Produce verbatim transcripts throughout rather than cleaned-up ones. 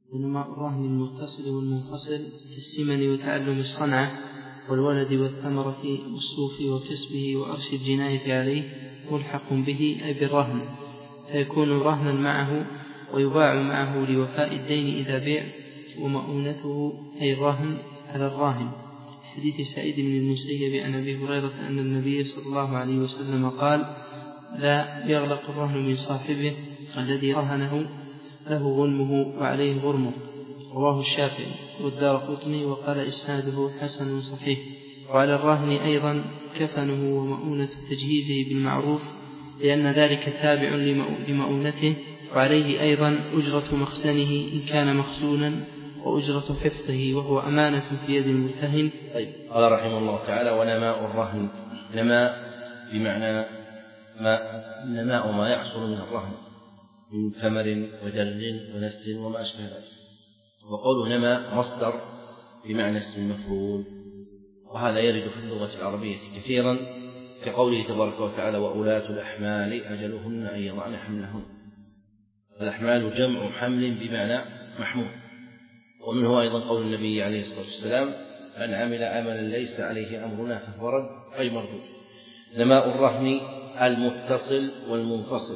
ونماء الرهن المتصل والمنفصل كالسمن وتعلم الصنعة والولد والثمرة والصوف وكسبه وأرش الجناية عليه ملحق به أي بالرهن، فيكون رهنا معه ويباع معه لوفاء الدين إذا بيع، ومؤونته أي الرهن على الراهن. حديث سعيد بن المسيب عن أبي هريرة أن النبي صلى الله عليه وسلم قال: لا يغلق الرهن من صاحبه الذي رهنه له غنمه وعليه غرمه. رواه الشافعي والدارقطني وقال إسناده حسن صحيح. وعلى الرهن أيضا كفنه ومؤونة تجهيزه بالمعروف، لأن ذلك تابع لمؤونته، وعليه أيضا أجرة مخزنه إن كان مخزونا، وأجرة حفظه وهو أمانة في يد المرتهن. طيب، قال رحمه الله تعالى: ونماء الرهن. نماء بمعنى ما نماء ما يحصل من الرهن من ثمر ودر ونسل وما أشبه ذلك. وقوله نماء مصدر بمعنى اسم مفعول، وهذا يرد في اللغة العربية كثيرا، كقوله تبارك وتعالى: وأولاة الأحمال أجلهن أن يضعن حملهن. الأحمال جمع حمل بمعنى محمول. ومنه أيضا قول النبي عليه الصلاة والسلام: من عمل عملا ليس عليه أمرنا فهو رد أي مردود. نماء الرهن المتصل والمنفصل.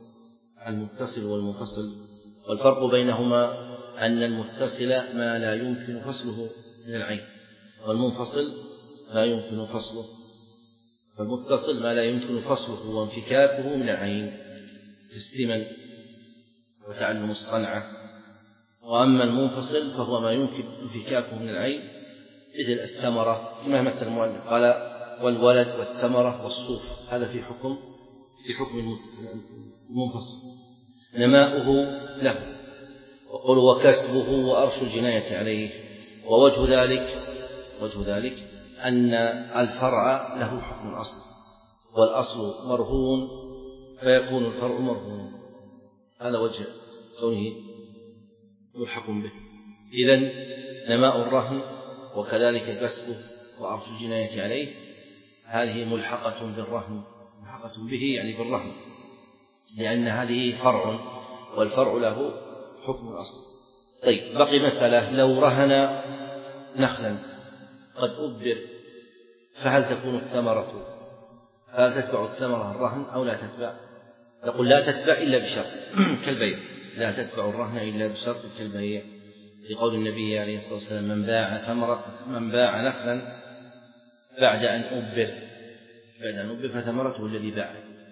المتصل والمنفصل، والفرق بينهما أن المتصل ما لا يمكن فصله من العين، والمنفصل لا يمكن فصله. فالمتصل ما لا يمكن فصله وانفكاكه من العين كالسمن وتعلم الصنعة، وأما المنفصل فهو ما يمكن انفكاكه من العين مثل الثمرة، كما مثل المؤلف قال: والولد والثمرة والصوف. هذا في حكم في حكم المنفصل. نماؤه له. وقل وكسبه وأرش الجناية عليه. ووجه ذلك وجه ذلك أن الفرع له حكم الأصل، والأصل مرهون فيكون الفرع مرهون. هذا وجه كونه ملحق به. إذن نماء الرهن وكذلك كسبه وأرش الجناية عليه هذه ملحقة بالرهن، ملحقة به يعني بالرهن، لأن هذه فرع والفرع له حكم الأصل. طيب، بقي مسألة: لو رهن نخلا قد أبر فهل تكون الثمرة هل تتبع الثمرة الرهن أو لا تتبع؟ نقول لا تتبع إلا بشرط كالبيع، لا تتبع الرهن إلا بشرط كالبيع، لقول النبي عليه الصلاة والسلام: من باع ثمرة من باع نخلا بعد أن أبر بعد أن أبر فثمرته الذي باع.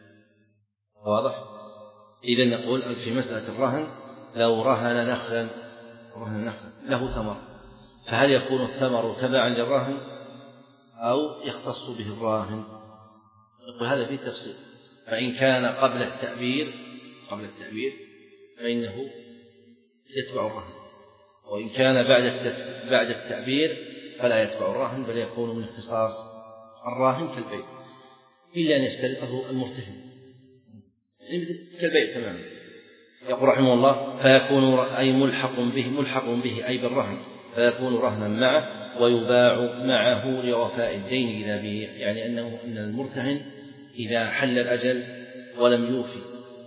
واضح؟ إذن نقول في مسألة الرهن: لو رهن نخلا رهن نخلا له ثمر، فهل يكون الثمر تبعا للرهن أو يختص به الراهن؟ نقول هذا فيه تفصيل. فإن كان قبل التأبير قبل التأبير فإنه يتبع الرهن، وإن كان بعد بعد التأبير فلا يتبع الراهن، بل يكون من اختصاص الراهن كالبيع، إلا أن يشترطه المرتهن، يعني كالبيع تماما. يقول رحمه الله: فيكون أي ملحق به ملحق به أي بالرهن، فيكون رهنا معه ويباع معه لوفاء الدين إذا بيع، يعني أنه أن المرتهن إذا حل الأجل ولم يوفي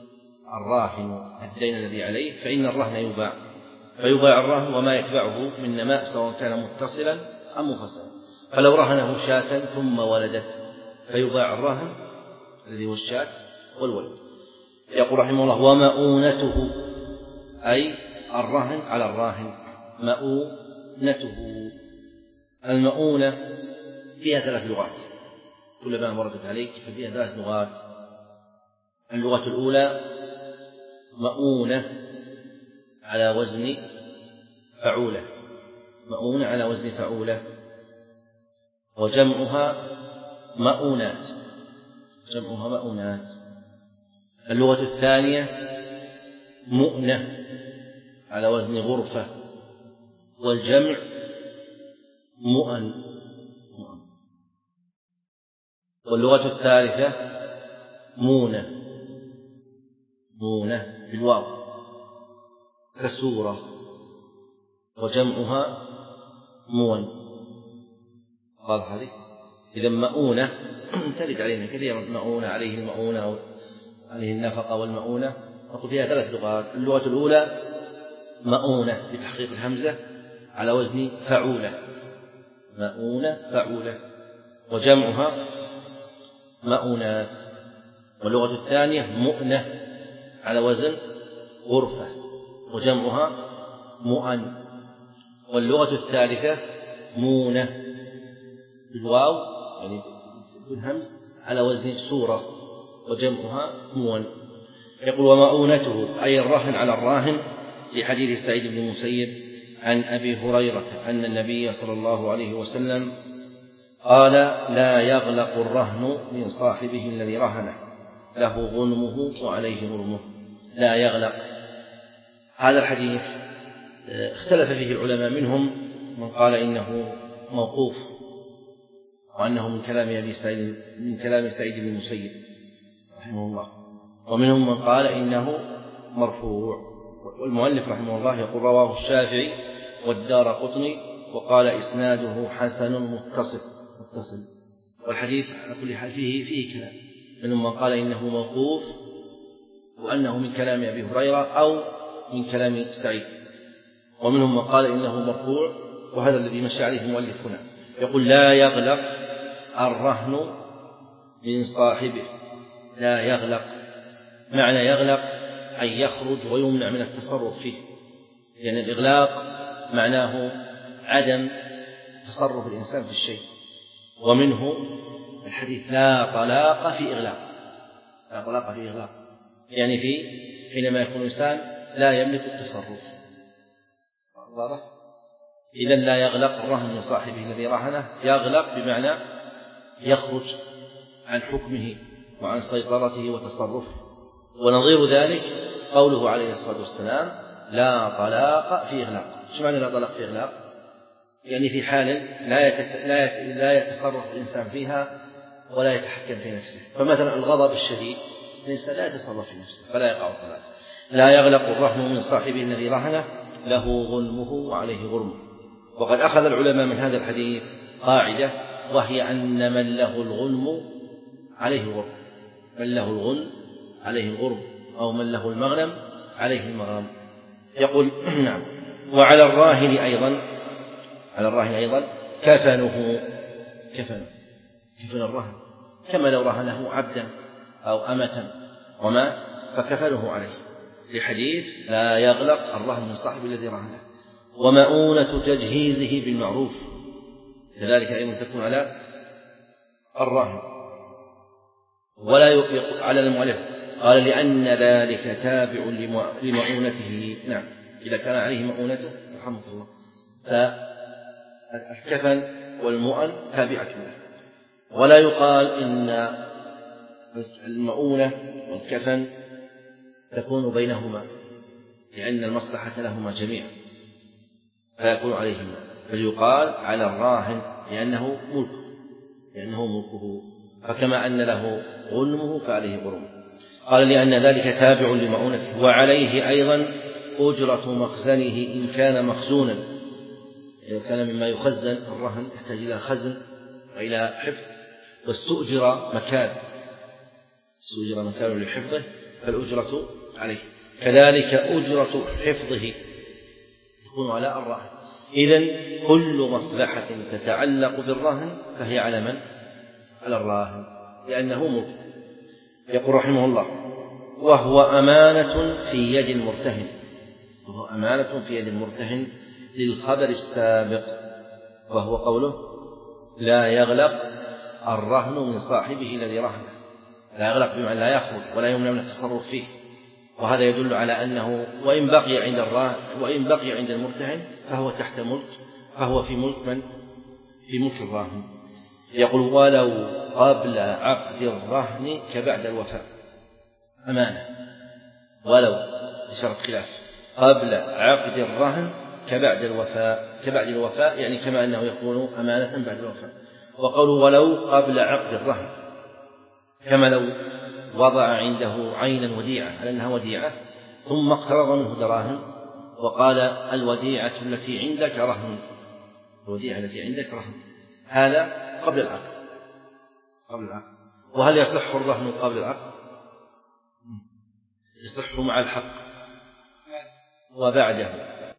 الراهن الدين الذي عليه فإن الرهن يباع، فيباع الرهن وما يتبعه من نماء سواء كان متصلا أم منفصلا. فلو رهنه شاة ثم ولدت فيباع الرهن الذي هو الشاة والولد. يقول رحمه الله: ومؤونته أي الرهن على الراهن. مؤونته، المؤونة فيها ثلاث لغات، كلما وردت عليك ففيها ثلاث لغات. اللغة الأولى مؤونة على وزن فعولة، مؤونة على وزن فعولة، وجمعها مؤونات، جمعها مؤونات. اللغة الثانية مؤنة على وزن غرفة، والجمع مؤن. واللغة الثالثة مونة، مونة بالواو كسورة، وجمعها مون. قال هذه إذا مؤونة ترد علينا كثيرا، مؤونة عليه المؤونة أو عليه النفقة والمؤونة. نقول فيها ثلاث لغات. اللغة الأولى مؤونة بتحقيق الهمزة على وزن فعولة، مؤونة فعولة، وجمعها مؤونات. واللغة الثانية مؤنة على وزن غرفة، وجمعها مؤن. واللغة الثالثة مونة بالواو يعني بالهمز على وزن سورة، وجمعها مون. يقول ومؤونته أي الرهن على الراهن، لحديث سعيد بن المسيب عن أبي هريرة أن النبي صلى الله عليه وسلم قال لا يغلق الرهن من صاحبه الذي رهنه، له غنمه وعليه غرمه. لا يغلق، هذا الحديث اختلف فيه العلماء، منهم من قال إنه موقوف وأنه من كلام أبي سعيد من كلام سعيد بن المسيب رحمه الله، ومنهم من قال إنه مرفوع. والمؤلف رحمه الله يقول رواه الشافعي والدارقطني وقال إسناده حسن متصل متصل والحديث على كل حال فيه فيه كلام، منهم من قال إنه موقوف وأنه من كلام أبي هريرة أو من كلام سعيد، ومنهم من قال إنه مرفوع، وهذا الذي مشى عليه المؤلف هنا. يقول لا يغلق الرهن من صاحبه، لا يغلق، معنى يغلق أن يخرج ويمنع من التصرف فيه، لأن يعني الإغلاق معناه عدم تصرف الإنسان في الشيء. ومنه الحديث لا طلاق في إغلاق، لا طلاق في إغلاق يعني في حينما يكون الإنسان لا يملك التصرف. واضح؟ إذن لا يغلق الرهن من صاحبه الذي رهنه، يغلق بمعنى يخرج عن حكمه وعن سيطرته وتصرفه. ونظير ذلك قوله عليه الصلاة والسلام لا طلاق في إغلاق. شو معنى لا طلاق في إغلاق؟ يعني في حال لا, يتك... لا, يت... لا يتصرف الإنسان فيها ولا يتحكم في نفسه. فمثلا الغضب الشديد الإنسان لا يتصرف في نفسه فلا يقع الطلاق. لا يغلق الرهن من صاحبه الذي رهنه، له غنمه وعليه غرمه. وقد أخذ العلماء من هذا الحديث قاعدة، وهي أن من له الغنم عليه غرم، من له الغنم عليه الغرم، أو من له المغنم عليه المغنم. يقول نعم. وعلى الراهن أيضا، على الراهن أيضا كفنه، كفن كفن الرهن، كما لو رهنه عبدا أو أمة ومات فكفنه عليه، لحديث لا يغلق الرهن من صاحب الذي رهنه. ومؤونة تجهيزه بالمعروف كذلك أيضا تكون على الراهن. ولا يطلق على المؤلف، قال لأن ذلك تابع لمؤونته. نعم، إذا كان عليه مؤونته رحمه الله فالكفن والمؤن تابعة له. ولا يقال إن المؤونة والكفن تكون بينهما، لأن المصلحة لهما جميعا فيكون عليهما، بل يقال على الراهن لأنه ملكه لأنه ملكه فكما أن له غنمه فعليه غرمه. قال لأن ذلك تابع لمؤونته. وعليه أيضا أجرة مخزنه إن كان مخزونا، إذا كان مما يخزن الرهن يحتاج إلى خزن وإلى حفظ، واستؤجر مكان استؤجر مكان لحفظه فالأجرة عليه. كذلك أجرة حفظه تكون على الراهن. إذن كل مصلحة تتعلق بالراهن فهي على من؟ على الراهن، لأنه ملك. يقول رحمه الله وهو أمانة في يد المرتهن، وهو أمانة في يد المرتهن للخبر السابق، وهو قوله لا يغلق الرهن من صاحبه الذي رهنه. لا يغلق بمعنى لا يخرج ولا يمنع من التصرف فيه، وهذا يدل على أنه وإن بقي عند الراهن وإن بقي عند المرتهن فهو تحت ملك، فهو في ملك من؟ في ملك الراهن. يقول ولو قبل عقد الرهن كبعد الوفاء، أمانة ولو بشرط خلاف، قبل عقد الرهن كبعد الوفاء، كبعد الوفاء يعني كما أنه يكون أمانة بعد الوفاء. وقالوا ولو قبل عقد الرهن كما لو وضع عنده عينا وديعة على أنها وديعة ثم اقترض منه دراهم وقال الوديعة التي عندك رهن، الوديعة التي عندك رهن، هذا قبل العقد قبل العقد. وهل يصح الرهن قبل العقد؟ يصح مع الحق وبعده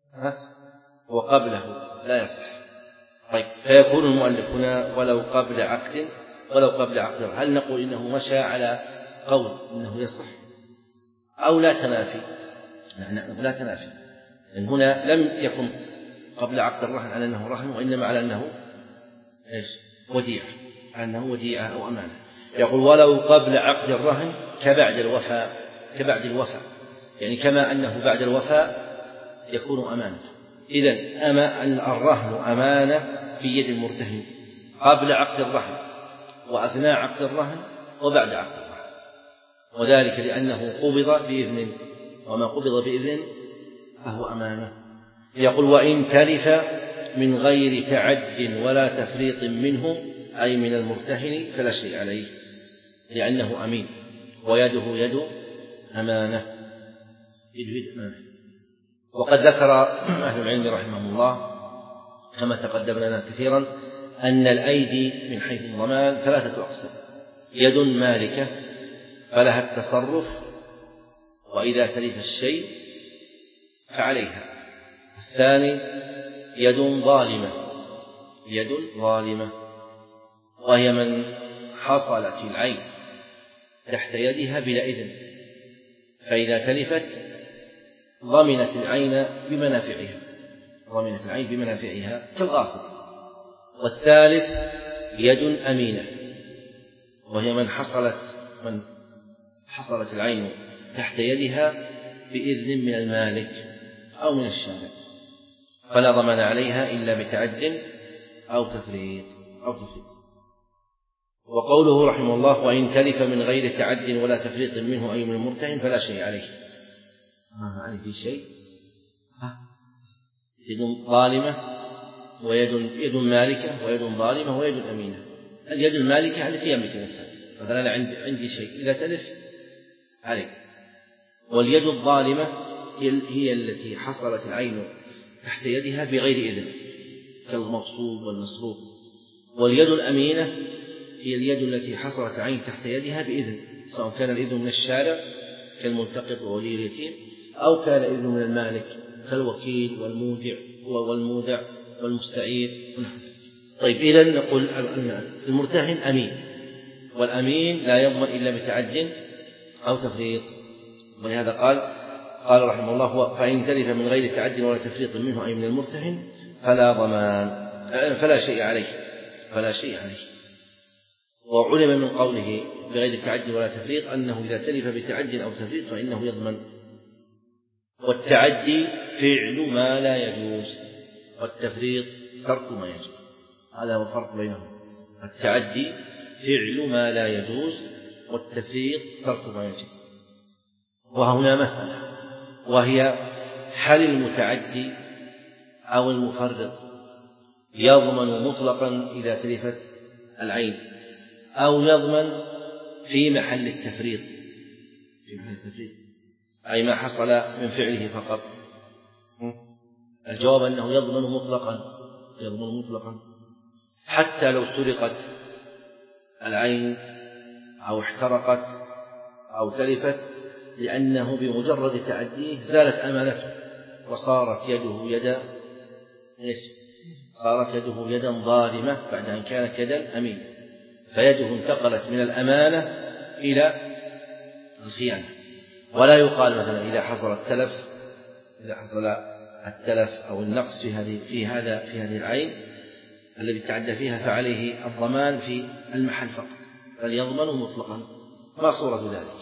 وقبله لا يصح. طيب فيكون المؤلف هنا ولو قبل عقد ولو قبل عقد، هل نقول إنه مشى على قول إنه يصح أو لا تنافي؟ لا, لا تنافي، لأن هنا لم يكن قبل عقد الرهن على أنه رهن، وإنما على أنه إيش؟ وديعة، أنه وديعة أو أمانة. يقول ولو قبل عقد الرهن كبعد الوفاء، كبعد الوفاء يعني كما أنه بعد الوفاء يكون أمانة. إذن أما أن الرهن أمانة في يد المرتهن قبل عقد الرهن وأثناء عقد الرهن وبعد عقد الرهن، وذلك لأنه قبض بإذن، وما قبض بإذن فهو أمانة. يقول وإن تلف من غير تعد ولا تفريط منه أي من المرتهن فلا شيء عليه، لأنه أمين ويده يد أمانة، يده يد أمانة. وقد ذكر أهل العلم رحمهم الله كما تقدم لنا كثيرا أن الأيدي من حيث الضمان ثلاثة أقسام: يد مالكة فلها التصرف وإذا تلف الشيء فعليها. الثاني يد ظالمة، يد ظالمة وهي من حصلت العين تحت يدها بلا إذن، فإذا تلفت ضمنت العين بمنافعها، ضمنت العين بمنافعها كالغاصب. والثالث يد أمينة وهي من حصلت من حصلت العين تحت يدها بإذن من المالك أو من الشارع، فلا ضمان عليها إلا بتعد أو تفريط أو تفريط. وقوله رحمه الله وإن تلف من غير تعد ولا تفريط منه أي من المرتهن فلا شيء عليه. ما عليه في شيء؟ يد ظالمة ويد يد مالكة ويد ظالمة ويد أمينة. اليد المالكة التي يملك الإنسان، مثلا أنا عندي عندي شيء إذا تلف عليك، واليد الظالمة هي التي حصلت العين تحت يدها بغير إذن كالمغصوب والمسروق. واليد الأمينة هي اليد التي حصلت العين تحت يدها بإذن، سواء كان الإذن من الشارع كالملتقط وولي اليتيم أو كان إذن من المالك كالوكيل والمودع والمودع والمستعير. طيب إذن نقول المرتهن أمين، والأمين لا يضمن إلا بتعد أو تفريط، ولهذا قال قال رحمه الله فإن تلف من غير تعد ولا تفريط منه أي من المرتهن فلا ضمان فلا شيء عليه فلا شيء عليه. وعلم من قوله بغير تعد ولا تفريط أنه إذا تلف بتعد أو تفريط فإنه يضمن. والتعدي فعل ما لا يجوز، والتفريط ترك ما يجوز، هذا هو الفرق بينهم. التعدي فعل ما لا يجوز والتفريط ترك ما يجوز. وهنا مسألة وهي هل المتعدي أو المفرط يضمن مطلقا إذا تلفت العين أو يضمن في محل التفريط في محل التفريط أي ما حصل من فعله فقط؟ الجواب أنه يضمن مطلقا يضمن مطلقا حتى لو سرقت العين أو احترقت أو تلفت، لأنه بمجرد تعديه زالت أمانته وصارت يده يدا إيش؟ صارت يده يدا ظالمة بعد أن كانت يدا أمينة، فيده انتقلت من الأمانة إلى الخيانة. ولا يقال مثلا إذا حصل التلف إذا حصل التلف أو النقص في هذه في هذا في هذه العين الذي تعدى فيها فعليه الضمان في المحل فقط، بل يضمن مطلقا. ما صورة ذلك؟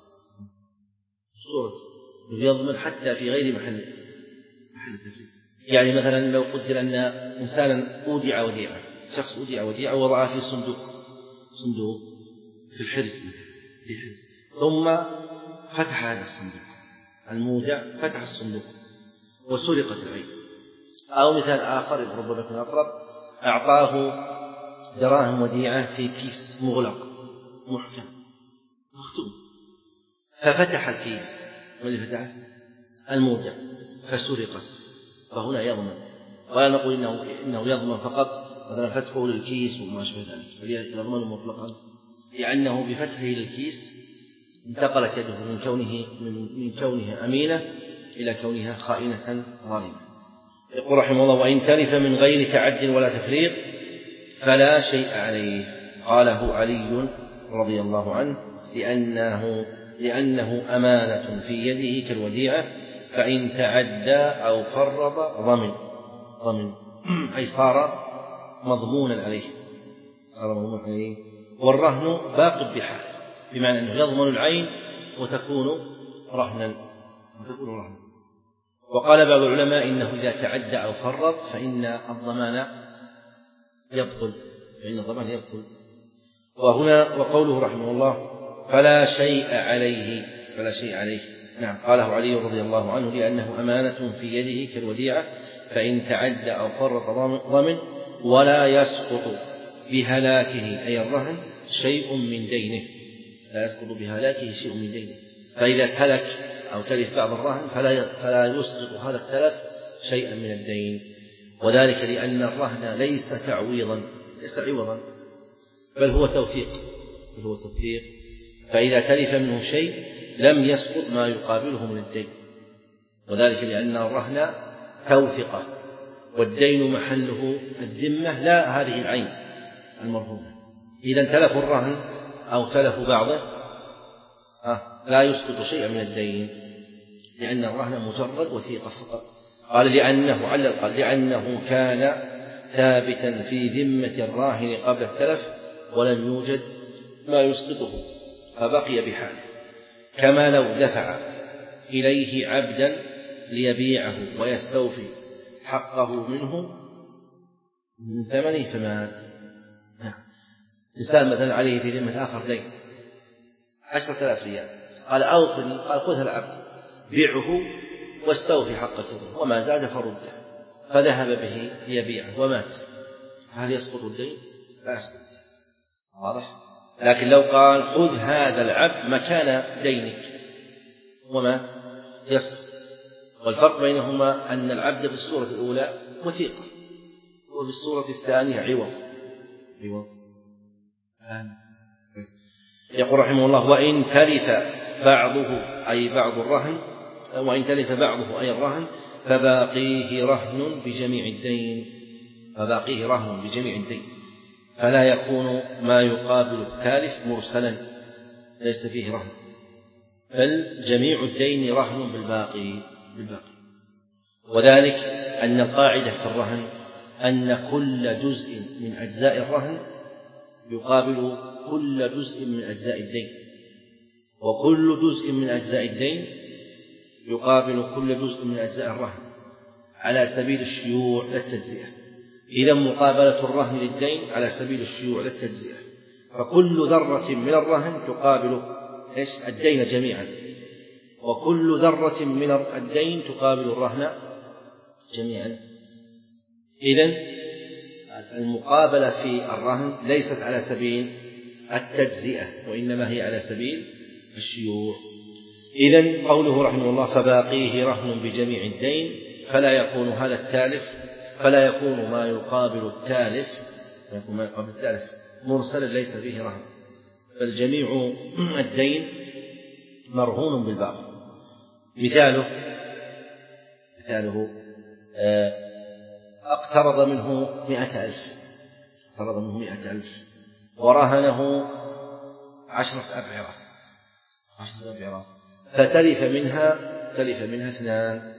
صورة يضمن حتى في غير محل محل التفريط. يعني مثلا لو قدر أن إنسانا أودع وديعة، شخص أودع وديعة ووضعها في صندوق صندوق في الحرز في الحرز ثم فتح هذا الصندوق، المودع فتح الصندوق وسرقت العين. أو مثال آخر ربما يكون أقرب، أعطاه دراهم وديعة في كيس مغلق محكم مختوم، ففتح الكيس واللي فتحه المودع فسرقت، فهنا يضمن. ولا نقول إنه, إنه يضمن فقط مثلا فتحه للكيس وما شابه ذلك، بل يضمن مطلقا، لأنه بفتحه للكيس انتقلت يده من كونه من, من كونه أمينة إلى كونها خائنة ظالمة. يقول رحمه الله: وإن تلف من غير تعد ولا تفريط فلا شيء عليه. قاله علي رضي الله عنه لأنه, لأنه أمانة في يده كالوديعة، فإن تعدى أو فرط ضمن ضمن أي صار مضمونا عليه صار مضمونا عليه والرهن باق بحال، بمعنى أنه يضمن العين وتكون رهنا وتكون رهنا. وقال بعض العلماء إنه إذا تعدى أو فرط فإن الضمان يبطل فإن الضمان يبطل. وهنا وقوله رحمه الله: فلا شيء عليه فلا شيء عليه نعم، قاله علي رضي الله عنه لأنه أمانة في يده كالوديعة، فإن تعدى أو فرط ضمن ولا يسقط بهلاكه أي الرهن شيء من دينه لا يسقط بهلاكه شيء من دينه. فإذا تلك أو تلف بعض الرهن فلا فلا يسقط هذا التلف شيئا من الدين، وذلك لأن الرهن ليس تعويضا ليس عوضا بل هو توثيق بل هو توثيق فإذا تلف منه شيء لم يسقط ما يقابله من الدين، وذلك لأن الرهن توثقة والدين محله الذمة لا هذه العين المرهونة. إذا تلف الرهن أو تلف بعضه لا يسقط شيئا من الدين لأن الرهن مجرد وثيقة فقط. قال لأنه علل قال لأنه كان ثابتا في ذمة الراهن قبل التلف ولم يوجد ما يسقطه فبقي بحاله، كما لو دفع إليه عبدا ليبيعه ويستوفي حقه منه من ثمنه فمات. إنسان مثلا عليه في ذمة آخر دين عشرة آلاف ريال، قال أوفني، قال خذها العبد بيعه واستوفي حقك وما زاد فرده، فذهب به ليبيعه ومات، هل يسقط الدين؟ لا يسقط. واضح؟ لكن لو قال خذ هذا العبد مكان دينك ومات يسقط. والفرق بينهما أن العبد في الصورة الأولى وثيقة وفي الصورة الثانية عوض عوض يقول رحمه الله: وإن تلف بعضه أي بعض الرهن وإن تلف بعضه أي الرهن فباقيه رهن بجميع الدين فباقيه رهن بجميع الدين فلا يكون ما يقابل التالف مرسلا ليس فيه رهن، بل جميع الدين رهن بالباقي بالباقي. وذلك أن القاعدة في الرهن أن كل جزء من أجزاء الرهن يقابل كل جزء من أجزاء الدين، وكل جزء من أجزاء الدين يقابل كل جزء من أجزاء الرهن على سبيل الشيوع لا التجزئة. إذا مقابلة الرهن للدين على سبيل الشيوع لا التجزئة، فكل ذرة من الرهن تقابل إيش؟ الدين جميعا، وكل ذرة من الدين تقابل الرهن جميعا. إذن المقابلة في الرهن ليست على سبيل التجزئة وإنما هي على سبيل الشيوع. إذن قوله رحمه الله: فباقيه رهن بجميع الدين فلا يكون هذا التالف فلا يكون ما يقابل التالف يكون ما يقابل التالف مرسلا ليس فيه رهن، بل جميع الدين مرهون بالباقي. مثاله مثاله اقترض منه مئة ألف اقترض منه مئة ألف ورهنه عشرة أبعرة عشرة أبعرة فتلف منها تلف منها اثنان.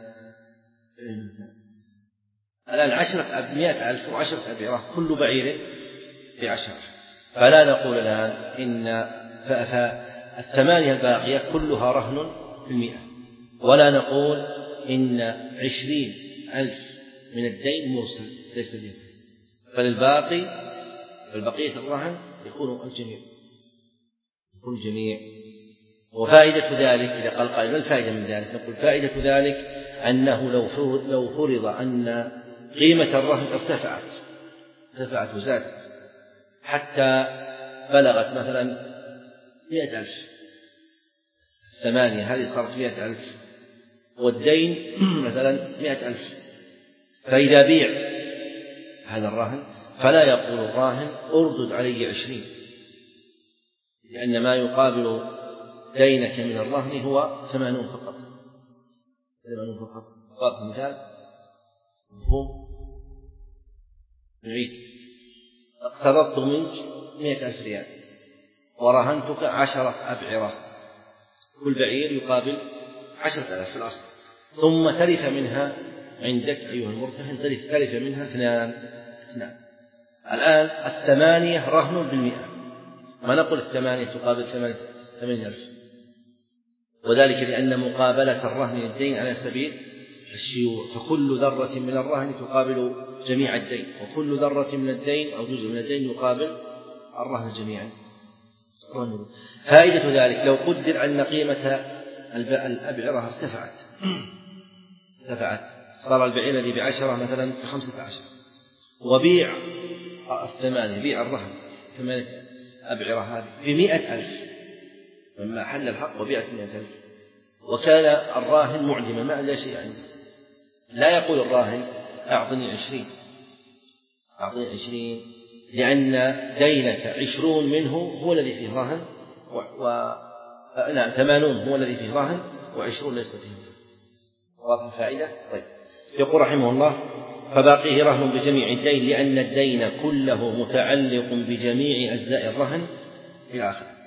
الآن عشرة مئة ألف وعشرة أبعرة كل بعير بعشرة، فلا نقول الآن إن فالثمانية الباقية كلها رهن في المئة، ولا نقول إن عشرين ألف من الدين مرسل ليس به، فالباقي البقية الرهن يكون الجميع يكون الجميع. وفائدة ذلك إذا قال قائل ما الفائدة من ذلك؟ نقول فائدة ذلك أنه لو فرض أن قيمة الرهن ارتفعت ارتفعت وزادت حتى بلغت مثلا مئة ألف، ثمانية هذه صارت مئة ألف والدين مثلا مئة ألف، فإذا بيع هذا الرهن فلا يقول الراهن اردد علي عشرين، لأن ما يقابل دينك من الرهن هو ثمانون فقط، ثمانون فقط. واضح المثال؟ مفهوم؟ نعيد. اقترضت منك مئة ألف ريال ورهنتك عشرة أبعرة، كل بعير يقابل عشرة آلاف في الأصل، ثم تلف منها عندك أيها المرتهن تلف, تلف منها اثنان اثنان. الآن الثمانية رهن بالمئة، ما نقول الثمانية تقابل ثمانية ألف، وذلك لأن مقابلة الرهن للدين على سبيل الشيوع، فكل ذرة من الرهن تقابل جميع الدين، وكل ذرة من الدين أو جزء من الدين يقابل الرهن جميعا. فائدة ذلك لو قدر أن قيمة الأبعرة ارتفعت ارتفعت صار البعير الذي بعشرة مثلا بخمسة عشر، وبيع الثمانية بيع الرهن ثمانية أبعرة هذه بمئة ألف، لما حل الحق وبيعت مئة ألف، وكان الراهن معدما ما عنده شيء عنده، لا يقول الراهن أعطني عشرين أعطني عشرين لأن دينك عشرون منه هو الذي فيه راهن و... و... نعم ثمانون هو الذي فيه راهن وعشرون ليس فيه. واضح الفائدة؟ طيب. يقول رحمه الله: فباقيه رهن بجميع الدين لأن الدين كله متعلق بجميع أجزاء الرهن إلى آخره.